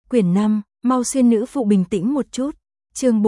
Quyển 5, mau xuyên nữ phụ bình tĩnh một chút. Chương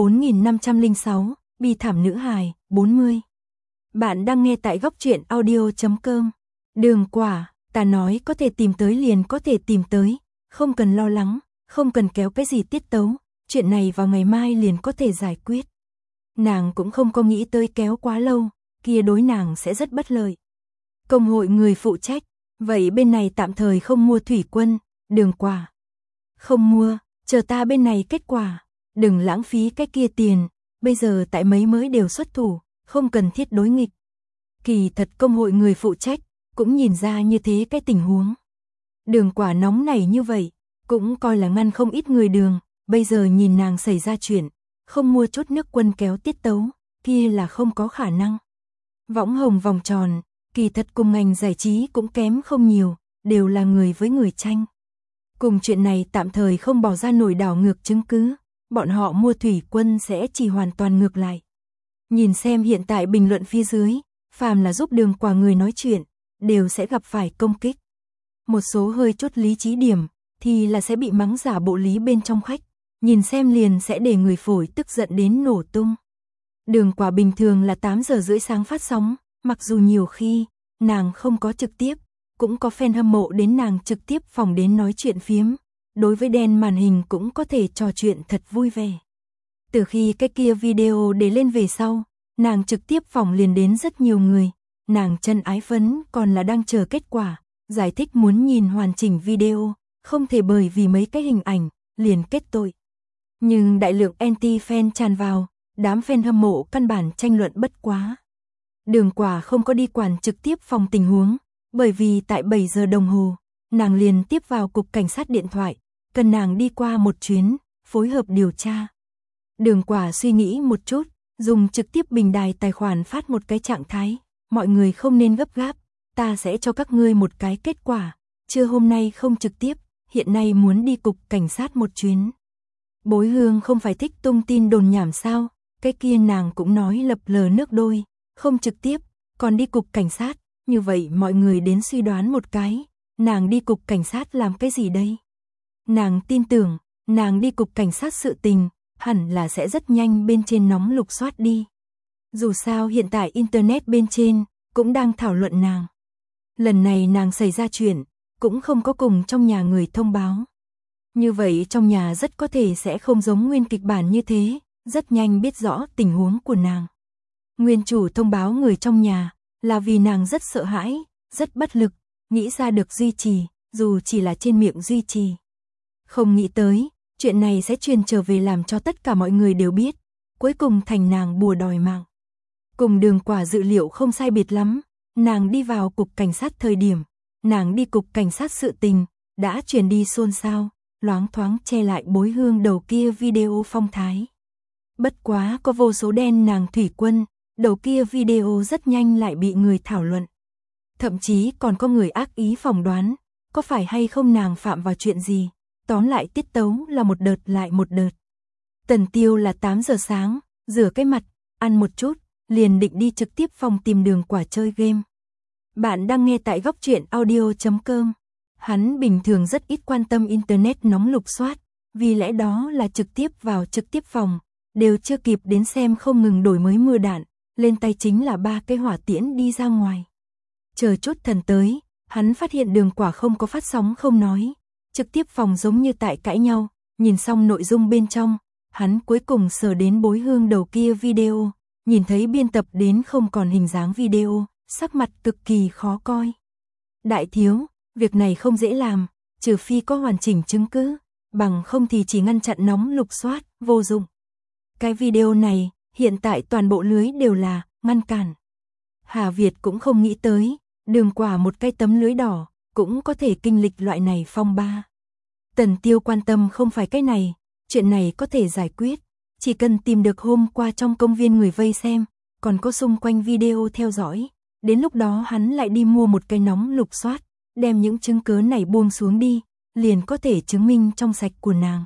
4506, bi thảm nữ hài, 40. Bạn đang nghe tại góc truyện audio.com. Đường Quả, ta nói có thể tìm tới liền có thể tìm tới, không cần lo lắng, không cần kéo cái gì tiết tấu, chuyện này vào ngày mai liền có thể giải quyết. Nàng cũng không có nghĩ tới kéo quá lâu, kia đối nàng sẽ rất bất lợi. Công hội người phụ trách, vậy bên này tạm thời không mua thủy quân, Đường Quả. Không mua, chờ ta bên này kết quả, đừng lãng phí cái kia tiền, bây giờ tại mấy mới đều xuất thủ, không cần thiết đối nghịch. Kỳ thật công hội người phụ trách, cũng nhìn ra như thế cái tình huống. Đường Quả nóng này như vậy, cũng coi là ngăn không ít người đường, bây giờ nhìn nàng xảy ra chuyện, không mua chút nước quân kéo tiết tấu, kia là không có khả năng. Võng hồng vòng tròn, kỳ thật cùng ngành giải trí cũng kém không nhiều, đều là người với người tranh. Cùng chuyện này tạm thời không bỏ ra nổi đảo ngược chứng cứ, bọn họ mua thủy quân sẽ chỉ hoàn toàn ngược lại. Nhìn xem hiện tại bình luận phía dưới, phàm là giúp Đường Quả người nói chuyện, đều sẽ gặp phải công kích. Một số hơi chút lý trí điểm, thì là sẽ bị mắng giả bộ lý bên trong khách, nhìn xem liền sẽ để người phổi tức giận đến nổ tung. Đường Quả bình thường là 8 giờ rưỡi sáng phát sóng, mặc dù nhiều khi, nàng không có trực tiếp, cũng có fan hâm mộ đến nàng trực tiếp phòng đến nói chuyện phiếm, đối với đen màn hình cũng có thể trò chuyện thật vui vẻ. Từ khi cái kia video để lên về sau, nàng trực tiếp phòng liền đến rất nhiều người, nàng chân ái phấn còn là đang chờ kết quả, giải thích muốn nhìn hoàn chỉnh video, không thể bởi vì mấy cái hình ảnh, liền kết tội. Nhưng đại lượng anti-fan tràn vào, đám fan hâm mộ căn bản tranh luận bất quá. Đường Quả không có đi quản trực tiếp phòng tình huống, bởi vì tại 7 giờ đồng hồ, nàng liền tiếp vào cục cảnh sát điện thoại, cần nàng đi qua một chuyến, phối hợp điều tra. Đường Quả suy nghĩ một chút, dùng trực tiếp bình đài tài khoản phát một cái trạng thái, mọi người không nên gấp gáp, ta sẽ cho các ngươi một cái kết quả, trưa hôm nay không trực tiếp, hiện nay muốn đi cục cảnh sát một chuyến. Bối Hương không phải thích tung tin đồn nhảm sao, cái kia nàng cũng nói lập lờ nước đôi, không trực tiếp, còn đi cục cảnh sát, như vậy mọi người đến suy đoán một cái, nàng đi cục cảnh sát làm cái gì đây? Nàng tin tưởng, nàng đi cục cảnh sát sự tình, hẳn là sẽ rất nhanh bên trên nóng lục soát đi. Dù sao hiện tại internet bên trên, cũng đang thảo luận nàng. Lần này nàng xảy ra chuyện, cũng không có cùng trong nhà người thông báo. Như vậy trong nhà rất có thể sẽ không giống nguyên kịch bản như thế, rất nhanh biết rõ tình huống của nàng. Nguyên chủ thông báo người trong nhà, là vì nàng rất sợ hãi, rất bất lực, nghĩ ra được duy trì, dù chỉ là trên miệng duy trì. Không nghĩ tới, chuyện này sẽ truyền trở về làm cho tất cả mọi người đều biết, cuối cùng thành nàng bùa đòi mạng. Cùng Đường Quả dự liệu không sai biệt lắm, nàng đi vào cục cảnh sát thời điểm, nàng đi cục cảnh sát sự tình, đã truyền đi xôn xao, loáng thoáng che lại Bối Hương đầu kia video phong thái. Bất quá có vô số đen nàng thủy quân, đầu kia video rất nhanh lại bị người thảo luận. Thậm chí còn có người ác ý phỏng đoán, có phải hay không nàng phạm vào chuyện gì, tóm lại tiết tấu là một đợt lại một đợt. Tần Tiêu là 8 giờ sáng, rửa cái mặt, ăn một chút, liền định đi trực tiếp phòng tìm Đường Quả chơi game. Bạn đang nghe tại góc truyện audio.com. Hắn bình thường rất ít quan tâm internet nóng lục soát, vì lẽ đó là trực tiếp vào trực tiếp phòng, đều chưa kịp đến xem không ngừng đổi mới mưa đạn, lên tay chính là 3 cái hỏa tiễn đi ra ngoài. Chờ chút thần tới, hắn phát hiện Đường Quả không có phát sóng không nói, trực tiếp phòng giống như tại cãi nhau, nhìn xong nội dung bên trong, hắn cuối cùng sờ đến Bối Hương đầu kia video, nhìn thấy biên tập đến không còn hình dáng video, sắc mặt cực kỳ khó coi. Đại thiếu, việc này không dễ làm, trừ phi có hoàn chỉnh chứng cứ, bằng không thì chỉ ngăn chặn nóng lục soát, vô dụng. Cái video này, hiện tại toàn bộ lưới đều là ngăn cản. Hà Việt cũng không nghĩ tới, Đường Quả một cái tấm lưới đỏ, cũng có thể kinh lịch loại này phong ba. Tần Tiêu quan tâm không phải cái này, chuyện này có thể giải quyết, chỉ cần tìm được hôm qua trong công viên người vây xem, còn có xung quanh video theo dõi, đến lúc đó hắn lại đi mua một cái nóng lục soát, đem những chứng cứ này buông xuống đi, liền có thể chứng minh trong sạch của nàng.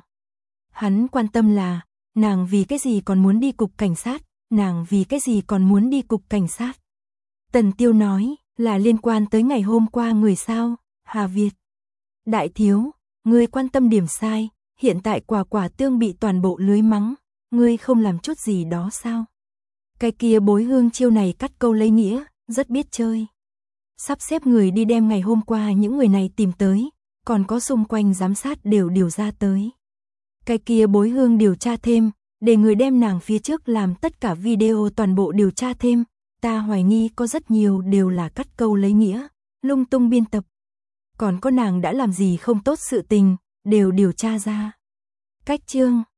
Hắn quan tâm là, nàng vì cái gì còn muốn đi cục cảnh sát, nàng vì cái gì còn muốn đi cục cảnh sát. Tần Tiêu nói, là liên quan tới ngày hôm qua người sao, Hà Việt. Đại thiếu, ngươi quan tâm điểm sai, hiện tại Quả Quả Tương bị toàn bộ lưới mắng, ngươi không làm chút gì đó sao? Cái kia Bối Hương chiêu này cắt câu lấy nghĩa, rất biết chơi. Sắp xếp người đi đem ngày hôm qua những người này tìm tới, còn có xung quanh giám sát đều điều ra tới. Cái kia Bối Hương điều tra thêm, để người đem nàng phía trước làm tất cả video toàn bộ điều tra thêm, ta hoài nghi có rất nhiều đều là cắt câu lấy nghĩa, lung tung biên tập. Còn có nàng đã làm gì không tốt sự tình, đều điều tra ra. Cách chương